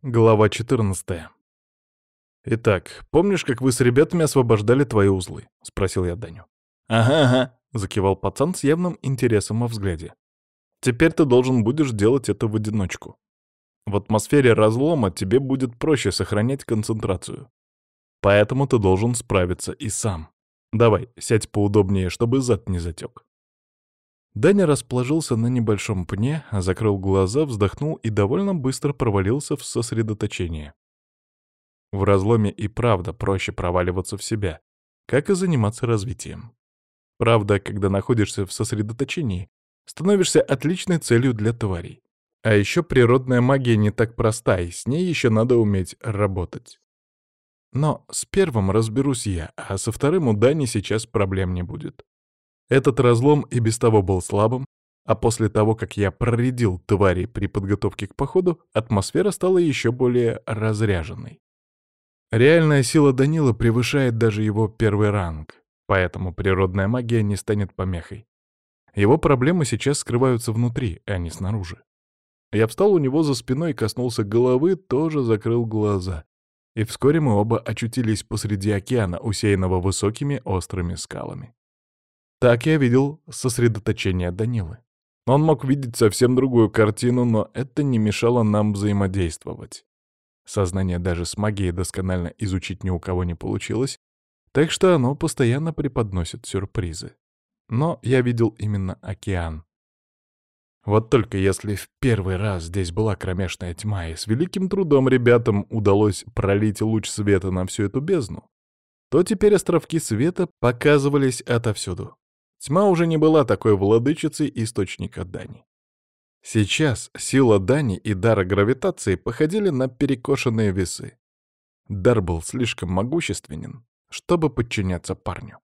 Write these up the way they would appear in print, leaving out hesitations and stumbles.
Глава 14. «Итак, помнишь, как вы с ребятами освобождали твои узлы?» — спросил я Даню. «Ага, ага», — закивал пацан с явным интересом во взгляде. «Теперь ты должен будешь делать это в одиночку. В атмосфере разлома тебе будет проще сохранять концентрацию. Поэтому ты должен справиться и сам. Давай, сядь поудобнее, чтобы зад не затек». Даня расположился на небольшом пне, закрыл глаза, вздохнул и довольно быстро провалился в сосредоточение. В разломе и правда проще проваливаться в себя, как и заниматься развитием. Правда, когда находишься в сосредоточении, становишься отличной целью для тварей. А еще природная магия не так проста, и с ней еще надо уметь работать. Но с первым разберусь я, а со вторым у Дани сейчас проблем не будет. Этот разлом и без того был слабым, а после того, как я проредил тварей при подготовке к походу, атмосфера стала еще более разряженной. Реальная сила Данила превышает даже его первый ранг, поэтому природная магия не станет помехой. Его проблемы сейчас скрываются внутри, а не снаружи. Я встал у него за спиной и коснулся головы, тоже закрыл глаза. И вскоре мы оба очутились посреди океана, усеянного высокими острыми скалами. Так я видел сосредоточение Данилы. Он мог видеть совсем другую картину, но это не мешало нам взаимодействовать. Сознание даже с магией досконально изучить ни у кого не получилось, так что оно постоянно преподносит сюрпризы. Но я видел именно океан. Вот только если в первый раз здесь была кромешная тьма, и с великим трудом ребятам удалось пролить луч света на всю эту бездну, то теперь островки света показывались отовсюду. Тьма уже не была такой владычицей источника Дани. Сейчас сила Дани и дара гравитации походили на перекошенные весы. Дар был слишком могущественен, чтобы подчиняться парню.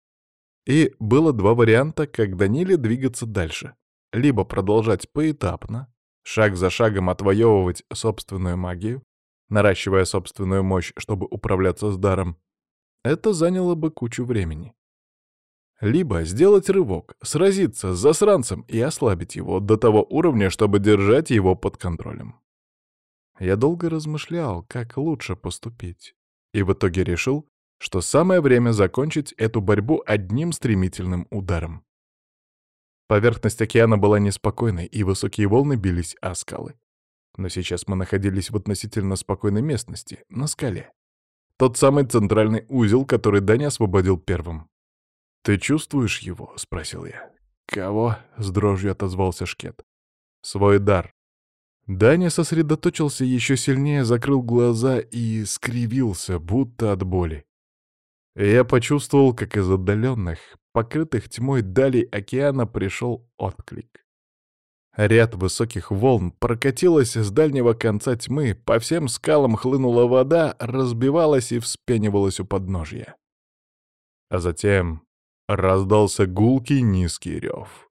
И было два варианта, как Даниле двигаться дальше. Либо продолжать поэтапно, шаг за шагом отвоевывать собственную магию, наращивая собственную мощь, чтобы управляться с даром. Это заняло бы кучу времени. Либо сделать рывок, сразиться с засранцем и ослабить его до того уровня, чтобы держать его под контролем. Я долго размышлял, как лучше поступить, и в итоге решил, что самое время закончить эту борьбу одним стремительным ударом. Поверхность океана была неспокойной, и высокие волны бились о скалы. Но сейчас мы находились в относительно спокойной местности, на скале. Тот самый центральный узел, который Даня освободил первым. «Ты чувствуешь его?» — спросил я. «Кого?» — с дрожью отозвался Шкет. «Свой дар». Даня сосредоточился еще сильнее, закрыл глаза и скривился, будто от боли. И я почувствовал, как из отдаленных, покрытых тьмой далей океана пришел отклик. Ряд высоких волн прокатилась с дальнего конца тьмы, по всем скалам хлынула вода, разбивалась и вспенивалась у подножья. А затем раздался гулкий низкий рев.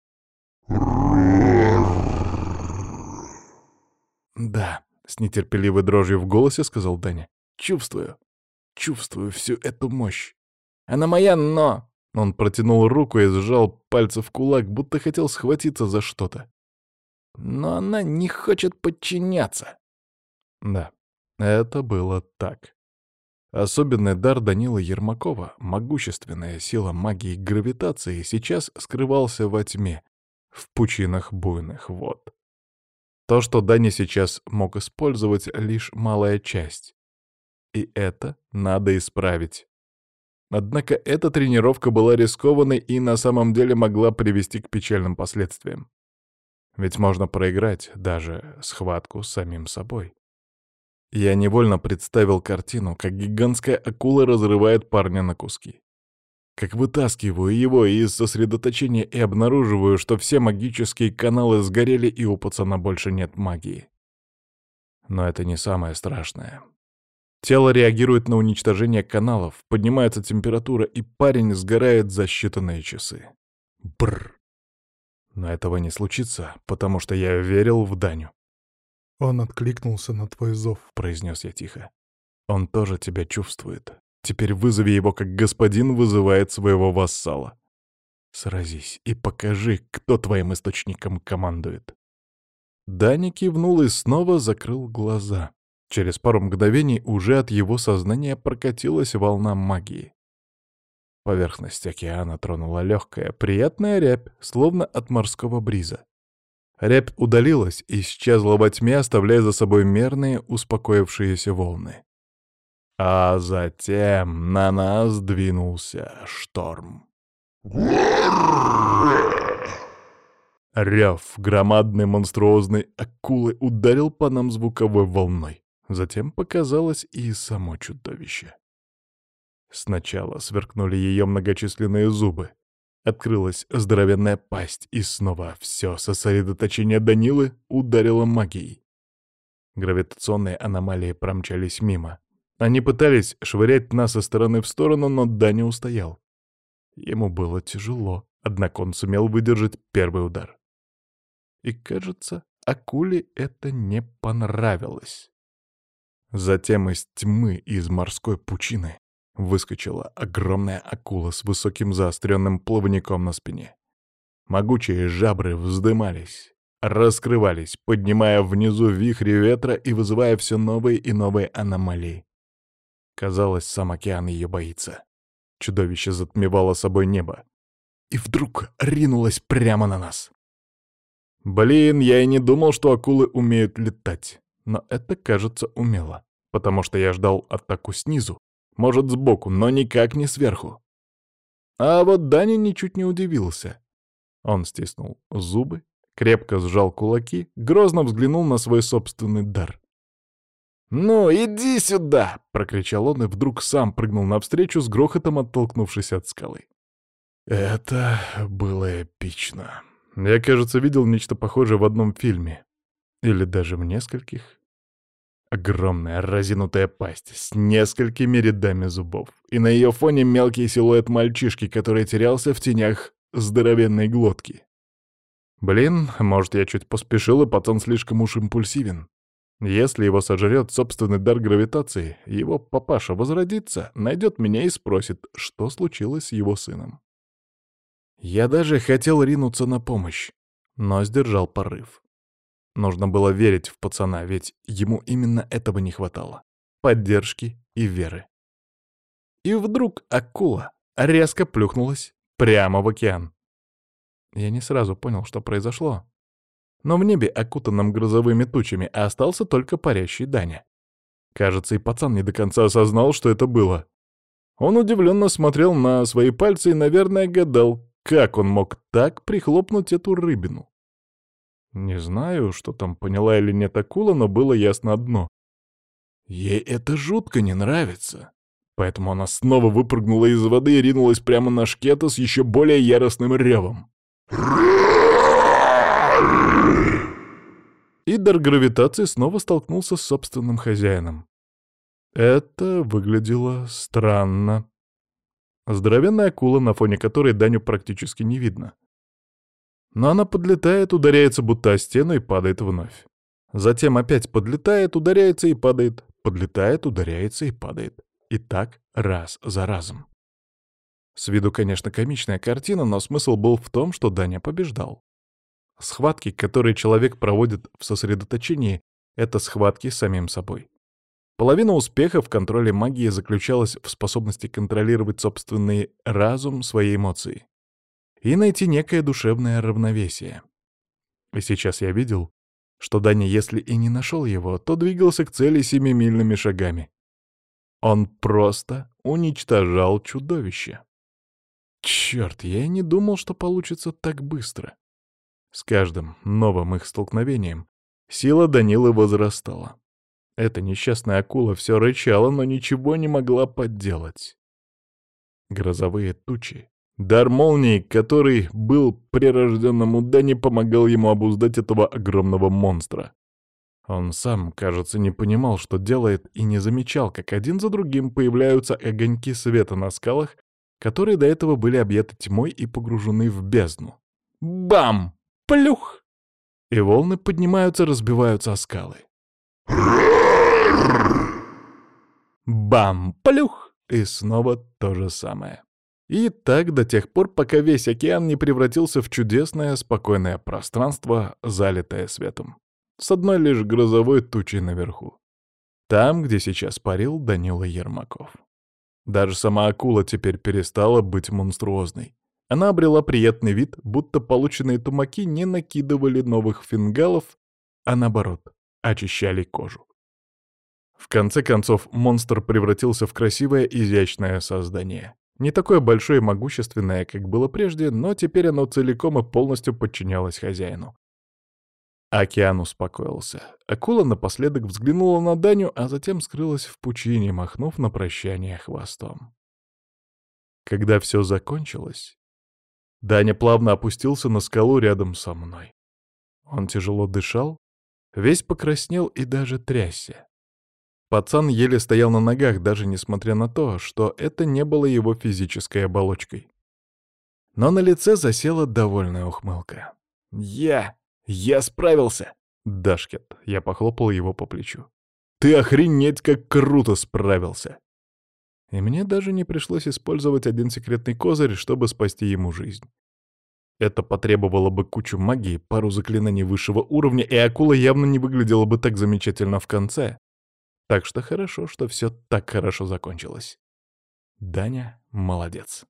«Да», — с нетерпеливой дрожью в голосе сказал Даня. Чувствую всю эту мощь. Она моя, но...» Он протянул руку и сжал пальцы в кулак, будто хотел схватиться за что-то. «Но она не хочет подчиняться». Да, это было так. Особенный дар Данила Ермакова, могущественная сила магии гравитации, сейчас скрывался во тьме, в пучинах буйных вод. То, что Даня сейчас мог использовать, лишь малая часть. И это надо исправить. Однако эта тренировка была рискованной и на самом деле могла привести к печальным последствиям. Ведь можно проиграть даже схватку с самим собой. Я невольно представил картину, как гигантская акула разрывает парня на куски. Как вытаскиваю его из сосредоточения и обнаруживаю, что все магические каналы сгорели и у пацана больше нет магии. Но это не самое страшное. Тело реагирует на уничтожение каналов, поднимается температура, и парень сгорает за считанные часы. Бррр. Но этого не случится, потому что я верил в Даню. «Он откликнулся на твой зов», — произнес я тихо. «Он тоже тебя чувствует. Теперь вызови его, как господин вызывает своего вассала. Сразись и покажи, кто твоим источником командует». Даня кивнул и снова закрыл глаза. Через пару мгновений уже от его сознания прокатилась волна магии. Поверхность океана тронула легкая, приятная рябь, словно от морского бриза. Рябь удалилась и исчезла во тьме, оставляя за собой мерные, успокоившиеся волны. А затем на нас двинулся шторм. Рев громадной монструозной акулы ударил по нам звуковой волной. Затем показалось и само чудовище. Сначала сверкнули ее многочисленные зубы. Открылась здоровенная пасть, и снова все сосредоточение Данилы ударило магией. Гравитационные аномалии промчались мимо. Они пытались швырять нас со стороны в сторону, но Даня устоял. Ему было тяжело, однако он сумел выдержать первый удар. И, кажется, акуле это не понравилось. Затем из тьмы, из морской пучины, выскочила огромная акула с высоким заостренным плавником на спине. Могучие жабры вздымались, раскрывались, поднимая внизу вихри ветра и вызывая все новые и новые аномалии. Казалось, сам океан ее боится. Чудовище затмевало собой небо. И вдруг ринулось прямо на нас. Блин, я и не думал, что акулы умеют летать. Но это, кажется, умело. Потому что я ждал атаку снизу. Может, сбоку, но никак не сверху. А вот Даня ничуть не удивился. Он стиснул зубы, крепко сжал кулаки, грозно взглянул на свой собственный дар. «Ну, иди сюда!» — прокричал он и вдруг сам прыгнул навстречу, с грохотом оттолкнувшись от скалы. Это было эпично. Я, кажется, видел нечто похожее в одном фильме. Или даже в нескольких. Огромная разинутая пасть с несколькими рядами зубов. И на ее фоне мелкий силуэт мальчишки, который терялся в тенях здоровенной глотки. Блин, может, я чуть поспешил, и пацан слишком уж импульсивен. Если его сожрет собственный дар гравитации, его папаша возродится, найдет меня и спросит, что случилось с его сыном. Я даже хотел ринуться на помощь, но сдержал порыв. Нужно было верить в пацана, ведь ему именно этого не хватало — поддержки и веры. И вдруг акула резко плюхнулась прямо в океан. Я не сразу понял, что произошло. Но в небе, окутанном грозовыми тучами, остался только парящий Даня. Кажется, и пацан не до конца осознал, что это было. Он удивленно смотрел на свои пальцы и, наверное, гадал, как он мог так прихлопнуть эту рыбину. Не знаю, что там поняла или нет акула, но было ясно одно. Ей это жутко не нравится. Поэтому она снова выпрыгнула из воды и ринулась прямо на шкета с еще более яростным ревом. И дар гравитации снова столкнулся с собственным хозяином. Это выглядело странно. Здоровенная акула, на фоне которой Даню практически не видно. Но она подлетает, ударяется будто о стену и падает вновь. Затем опять подлетает, ударяется и падает. Подлетает, ударяется и падает. И так раз за разом. С виду, конечно, комичная картина, но смысл был в том, что Даня побеждал. Схватки, которые человек проводит в сосредоточении, — это схватки с самим собой. Половина успеха в контроле магии заключалась в способности контролировать собственный разум, свои эмоции и найти некое душевное равновесие. И сейчас я видел, что Даня, если и не нашел его, то двигался к цели 7-мильными шагами. Он просто уничтожал чудовище. Черт, я и не думал, что получится так быстро. С каждым новым их столкновением сила Данилы возрастала. Эта несчастная акула все рычала, но ничего не могла подделать. Грозовые тучи, дар молнии, который был прирожденному Дане, помогал ему обуздать этого огромного монстра. Он сам, кажется, не понимал, что делает, и не замечал, как один за другим появляются огоньки света на скалах, которые до этого были объяты тьмой и погружены в бездну. Бам! Плюх! И волны поднимаются, разбиваются о скалы. Бам! Плюх! И снова то же самое. И так до тех пор, пока весь океан не превратился в чудесное, спокойное пространство, залитое светом. С одной лишь грозовой тучей наверху. Там, где сейчас парил Данила Ермаков. Даже сама акула теперь перестала быть монструозной. Она обрела приятный вид, будто полученные тумаки не накидывали новых фингалов, а наоборот, очищали кожу. В конце концов, монстр превратился в красивое, изящное создание. Не такое большое и могущественное, как было прежде, но теперь оно целиком и полностью подчинялось хозяину. Океан успокоился. Акула напоследок взглянула на Даню, а затем скрылась в пучине, махнув на прощание хвостом. Когда все закончилось, Даня плавно опустился на скалу рядом со мной. Он тяжело дышал, весь покраснел и даже трясся. Пацан еле стоял на ногах, даже несмотря на то, что это не было его физической оболочкой. Но на лице засела довольная ухмылка. «Я справился!» «Дашкет», — я похлопал его по плечу. «Ты охренеть как круто справился!» И мне даже не пришлось использовать один секретный козырь, чтобы спасти ему жизнь. Это потребовало бы кучу магии, пару заклинаний высшего уровня, и акула явно не выглядела бы так замечательно в конце. Так что хорошо, что все так хорошо закончилось. Даня молодец.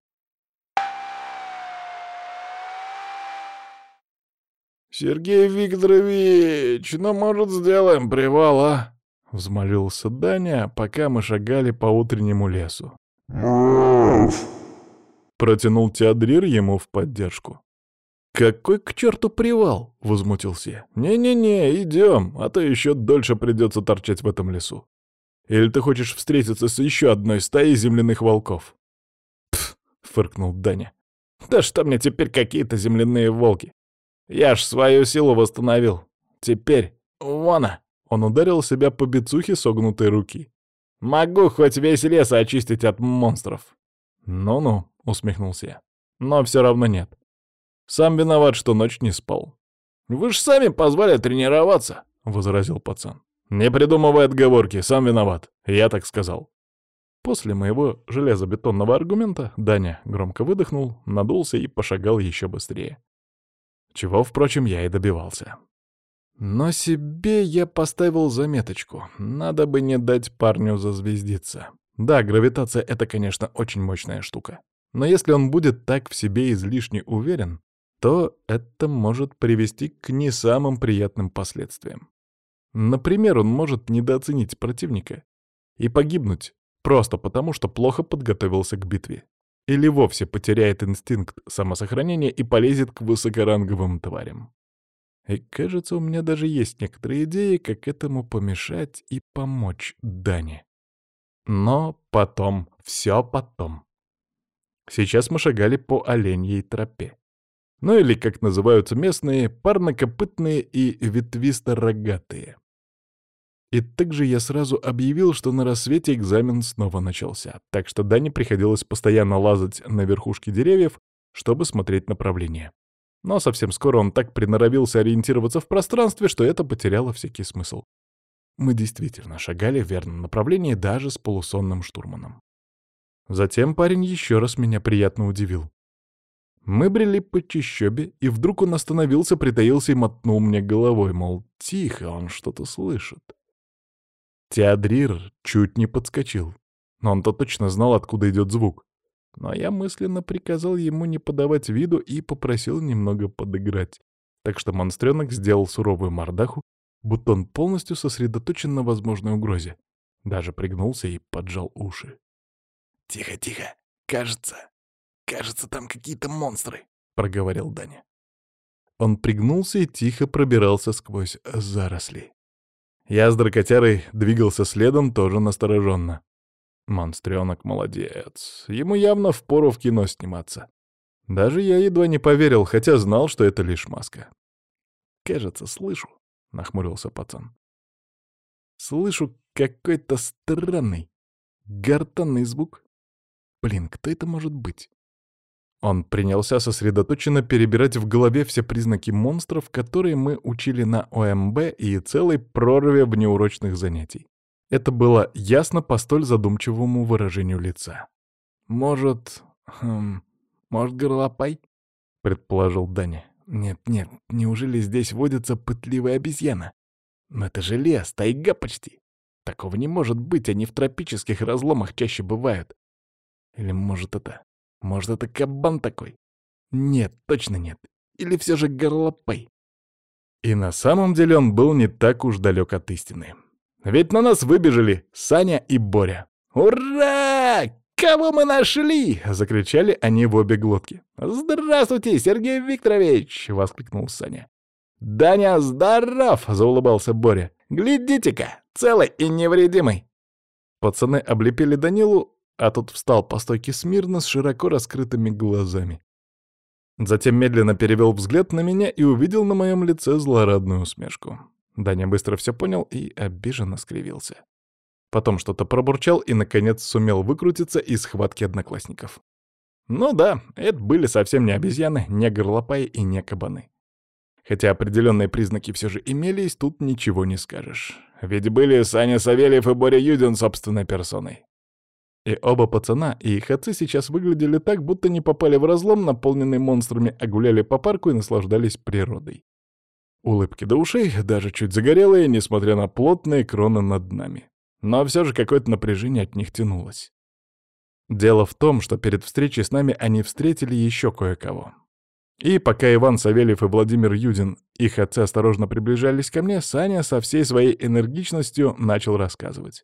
«Сергей Викторович, ну, может, сделаем привал, а?» — взмолился Даня, пока мы шагали по утреннему лесу. Протянул Теодрир ему в поддержку. «Какой к черту привал?» — возмутился я. «Не-не-не, идем, а то еще дольше придется торчать в этом лесу. Или ты хочешь встретиться с еще одной стаей земляных волков?» «Пф!» — фыркнул Даня. «Да что мне теперь какие-то земляные волки? Я ж свою силу восстановил. Теперь, вона!» Он ударил себя по бицухе согнутой руки. «Могу хоть весь лес очистить от монстров». «Ну-ну», — усмехнулся я. «Но все равно нет. Сам виноват, что ночь не спал». «Вы ж сами позвали тренироваться», — возразил пацан. «Не придумывай отговорки, сам виноват. Я так сказал». После моего железобетонного аргумента Даня громко выдохнул, надулся и пошагал еще быстрее. Чего, впрочем, я и добивался. Но себе я поставил заметочку. Надо бы не дать парню зазвездиться. Да, гравитация — это, конечно, очень мощная штука. Но если он будет так в себе излишне уверен, то это может привести к не самым приятным последствиям. Например, он может недооценить противника и погибнуть просто потому, что плохо подготовился к битве. Или вовсе потеряет инстинкт самосохранения и полезет к высокоранговым тварям. И кажется, у меня даже есть некоторые идеи, как этому помешать и помочь Дане. Но потом, все потом. Сейчас мы шагали по оленьей тропе. Ну или, как называются местные, парнокопытные и ветвисто-рогатые. И также я сразу объявил, что на рассвете экзамен снова начался, так что Дане приходилось постоянно лазать на верхушки деревьев, чтобы смотреть направление. Но совсем скоро он так приноровился ориентироваться в пространстве, что это потеряло всякий смысл. Мы действительно шагали в верном направлении даже с полусонным штурманом. Затем парень еще раз меня приятно удивил. Мы брели по чащобе, и вдруг он остановился, притаился и мотнул мне головой, мол, тихо, он что-то слышит. Теодрир чуть не подскочил, но он-то точно знал, откуда идет звук. Но я мысленно приказал ему не подавать виду и попросил немного подыграть. Так что монстренок сделал суровую мордаху, будто он полностью сосредоточен на возможной угрозе. Даже пригнулся и поджал уши. «Тихо, тихо, кажется, там какие-то монстры», — проговорил Даня. Он пригнулся и тихо пробирался сквозь заросли. Я с дракотярой двигался следом, тоже настороженно. Монстренок молодец. Ему явно впору в кино сниматься. Даже я едва не поверил, хотя знал, что это лишь маска. «Кажется, слышу», — нахмурился пацан. «Слышу какой-то странный, гортанный звук. Блин, кто это может быть?» Он принялся сосредоточенно перебирать в голове все признаки монстров, которые мы учили на ОМБ и целой прорве внеурочных занятий. Это было ясно по столь задумчивому выражению лица. «Может, горлопай?» — предположил Даня. «Нет, неужели здесь водится пытливая обезьяна? Но это же лес, тайга почти. Такого не может быть, они в тропических разломах чаще бывают. Или может это кабан такой? Нет, точно нет. Или все же горлопай? И на самом деле он был не так уж далек от истины. Ведь на нас выбежали Саня и Боря. «Ура! Кого мы нашли?» — закричали они в обе глотки. «Здравствуйте, Сергей Викторович!» — воскликнул Саня. «Даня, здоров!» — заулыбался Боря. «Глядите-ка, целый и невредимый!» Пацаны облепили Данилу, а тот встал по стойке смирно с широко раскрытыми глазами. Затем медленно перевел взгляд на меня и увидел на моем лице злорадную усмешку. Даня быстро все понял и обиженно скривился. Потом что-то пробурчал и, наконец, сумел выкрутиться из схватки одноклассников. Ну да, это были совсем не обезьяны, не горлопаи и не кабаны. Хотя определенные признаки все же имелись, тут ничего не скажешь. Ведь были Саня Савельев и Боря Юдин собственной персоной. И оба пацана, и их отцы сейчас выглядели так, будто не попали в разлом, наполненный монстрами, а гуляли по парку и наслаждались природой. Улыбки до ушей, даже чуть загорелые, несмотря на плотные кроны над нами. Но все же какое-то напряжение от них тянулось. Дело в том, что перед встречей с нами они встретили еще кое-кого. И пока Иван Савельев и Владимир Юдин, их отцы, осторожно приближались ко мне, Саня со всей своей энергичностью начал рассказывать.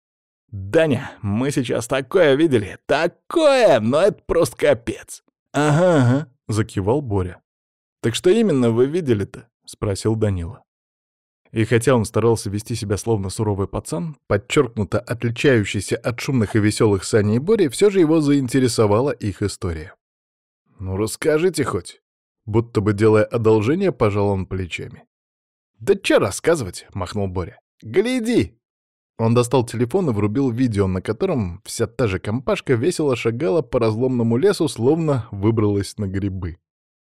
«Даня, мы сейчас такое видели! Такое! Но это просто капец!» «Ага, — закивал Боря. «Так что именно вы видели-то?» — спросил Данила. И хотя он старался вести себя словно суровый пацан, подчеркнуто отличающийся от шумных и веселых Сани и Бори, все же его заинтересовала их история. «Ну, расскажите хоть!» Будто бы делая одолжение, пожал он плечами. «Да чё рассказывать?» — махнул Боря. «Гляди!» Он достал телефон и врубил видео, на котором вся та же компашка весело шагала по разломному лесу, словно выбралась на грибы.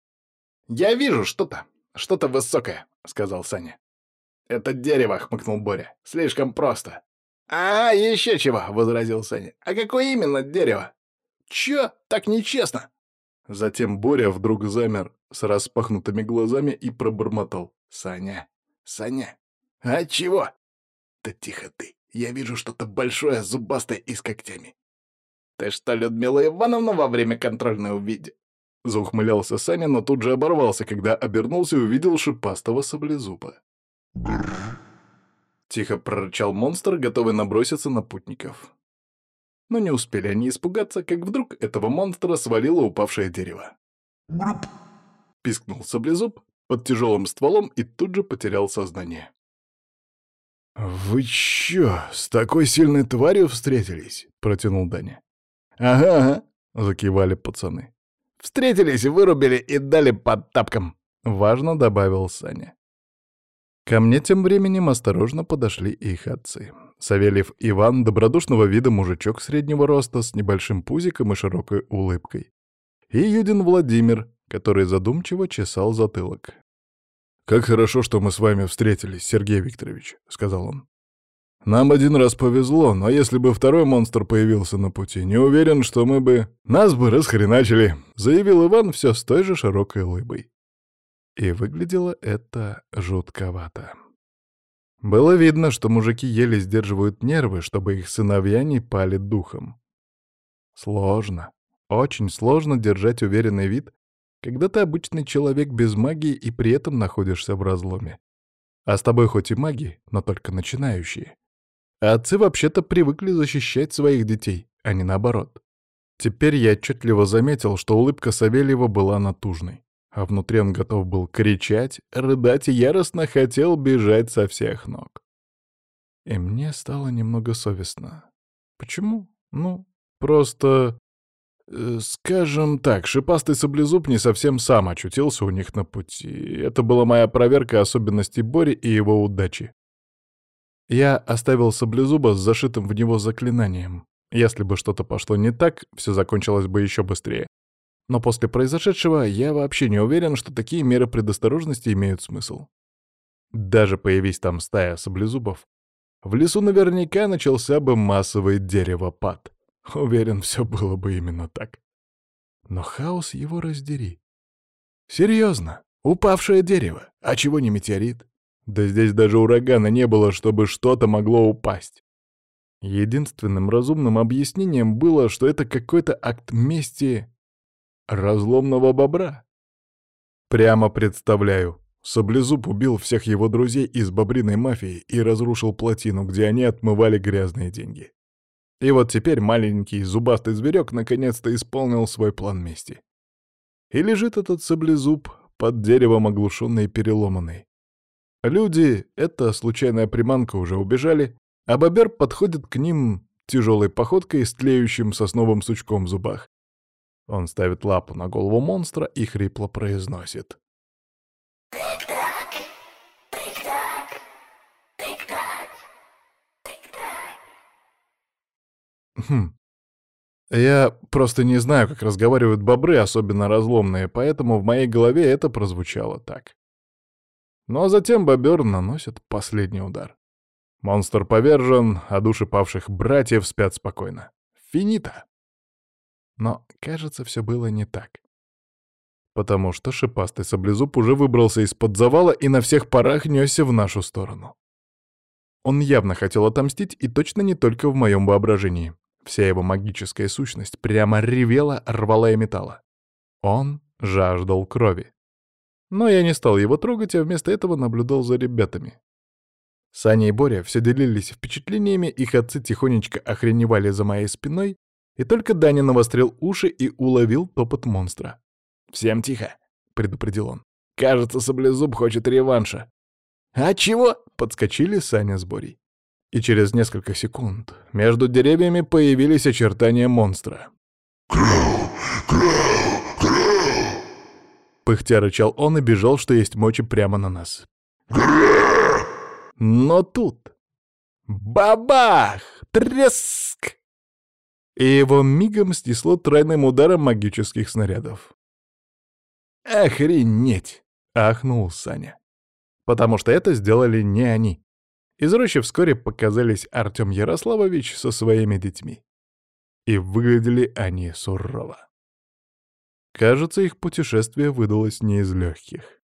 «Я вижу что-то высокое», — сказал Саня. «Это дерево», — хмыкнул Боря. «Слишком просто». «А, еще чего», — возразил Саня. «А какое именно дерево?» «Чё? Так нечестно». Затем Боря вдруг замер с распахнутыми глазами и пробормотал. «Саня, Саня, а чего?» «Да тихо ты. Я вижу что-то большое, зубастое и с когтями». «Ты что, Людмила Ивановна во время контрольной увидел?» Заухмылялся Саня, но тут же оборвался, когда обернулся и увидел шипастого саблезуба. Тихо прорычал монстр, готовый наброситься на путников. Но не успели они испугаться, как вдруг этого монстра свалило упавшее дерево. Пискнул саблезуб под тяжелым стволом и тут же потерял сознание. «Вы чё, с такой сильной тварью встретились?» — протянул Даня. «Ага», — закивали пацаны. «Встретились, вырубили и дали под тапком», — важно добавил Саня. Ко мне тем временем осторожно подошли их отцы. Савельев Иван, добродушного вида мужичок среднего роста, с небольшим пузиком и широкой улыбкой. И Юдин Владимир, который задумчиво чесал затылок. «Как хорошо, что мы с вами встретились, Сергей Викторович», — сказал он. «Нам один раз повезло, но если бы второй монстр появился на пути, не уверен, что мы бы... Нас бы расхреначили», — заявил Иван все с той же широкой улыбой. И выглядело это жутковато. Было видно, что мужики еле сдерживают нервы, чтобы их сыновья не пали духом. Сложно, очень сложно держать уверенный вид, когда ты обычный человек без магии и при этом находишься в разломе. А с тобой хоть и маги, но только начинающие. А отцы вообще-то привыкли защищать своих детей, а не наоборот. Теперь я отчетливо заметил, что улыбка Савельева была натужной, а внутри он готов был кричать, рыдать и яростно хотел бежать со всех ног. И мне стало немного совестно. Почему? Ну, просто... Скажем так, шипастый саблезуб не совсем сам очутился у них на пути. Это была моя проверка особенностей Бори и его удачи. Я оставил саблезуба с зашитым в него заклинанием. Если бы что-то пошло не так, все закончилось бы еще быстрее. Но после произошедшего я вообще не уверен, что такие меры предосторожности имеют смысл. Даже появись там стая саблезубов, в лесу наверняка начался бы массовый деревопад. Уверен, все было бы именно так. Но хаос его раздери. Серьезно, упавшее дерево, а чего не метеорит? Да здесь даже урагана не было, чтобы что-то могло упасть. Единственным разумным объяснением было, что это какой-то акт мести разломного бобра. Прямо представляю. Саблезуб убил всех его друзей из бобриной мафии и разрушил плотину, где они отмывали грязные деньги. И вот теперь маленький зубастый зверек наконец-то исполнил свой план мести. И лежит этот саблезуб под деревом оглушенный и переломанный. Люди, эта случайная приманка, уже убежали, а бобер подходит к ним тяжелой походкой с тлеющим сосновым сучком в зубах. Он ставит лапу на голову монстра и хрипло произносит: «Хм, я просто не знаю, как разговаривают бобры, особенно разломные, поэтому в моей голове это прозвучало так. Ну а затем бобер наносит последний удар. Монстр повержен, а души павших братьев спят спокойно. Финита. Но, кажется, все было не так. Потому что шипастый саблезуб уже выбрался из-под завала и на всех парах несся в нашу сторону. Он явно хотел отомстить, и точно не только в моем воображении. Вся его магическая сущность прямо ревела, рвала и металла. Он жаждал крови. Но я не стал его трогать, а вместо этого наблюдал за ребятами. Саня и Боря все делились впечатлениями, их отцы тихонечко охреневали за моей спиной, и только Даня навострил уши и уловил топот монстра. «Всем тихо!» — предупредил он. «Кажется, саблезуб хочет реванша». «А чего?» — подскочили Саня с Борей. И через несколько секунд между деревьями появились очертания монстра. Пыхтя рычал он и бежал, что есть мочи, прямо на нас. Но тут... Бабах! Треск! И его мигом снесло тройным ударом магических снарядов. «Охренеть!» — ахнул Саня. Потому что это сделали не они. Из рощи вскоре показались Артем Ярославович со своими детьми. И выглядели они сурово. Кажется, их путешествие выдалось не из легких.